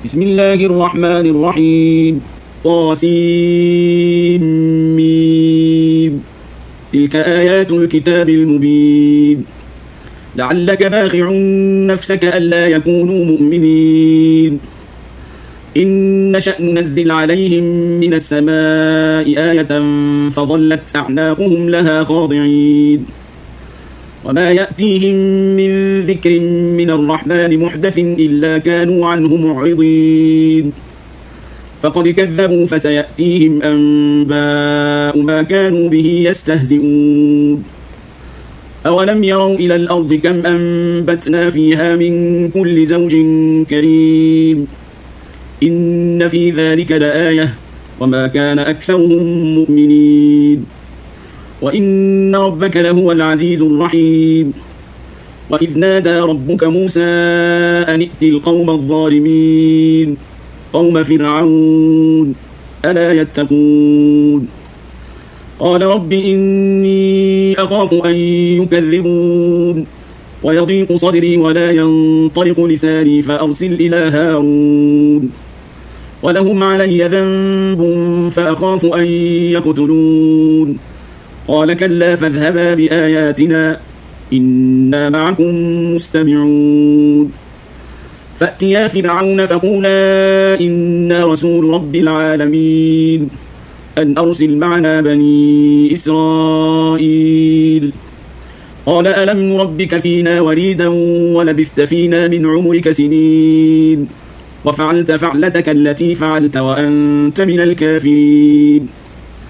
بسم الله الرحمن الرحيم طاسيم. تلك آيات الكتاب المبين. لعلك باخع نفسك ألا يكونوا مؤمنين. إن نشأ ننزل عليهم من السماء آية فظلت أعناقهم لها خاضعين. وما يأتيهم من ذكر من الرحمن محدث إلا كانوا عنه معرضين. فقد كذبوا فسيأتيهم أنباء ما كانوا به يستهزئون. أولم يروا إلى الأرض كم أنبتنا فيها من كل زوج كريم. إن في ذلك لآية وما كان أكثرهم مؤمنين. وإن ربك لهو العزيز الرحيم. وإذ نادى ربك موسى أن ائت القوم الظالمين قوم فرعون ألا يتقون. قال رب إني أخاف أن يكذبون ويضيق صدري ولا ينطلق لساني فأرسل إلى هارون ولهم علي ذنب فأخاف أن يقتلون. قال كلا فاذهبا بآياتنا إنا معكم مستمعون. فأتيا فرعون فقولا إنا رسول رب العالمين أن أرسل معنا بني إسرائيل. قال ألم نربك فينا وليدا ولبثت فينا من عمرك سنين وفعلت فعلتك التي فعلت وأنت من الكافرين.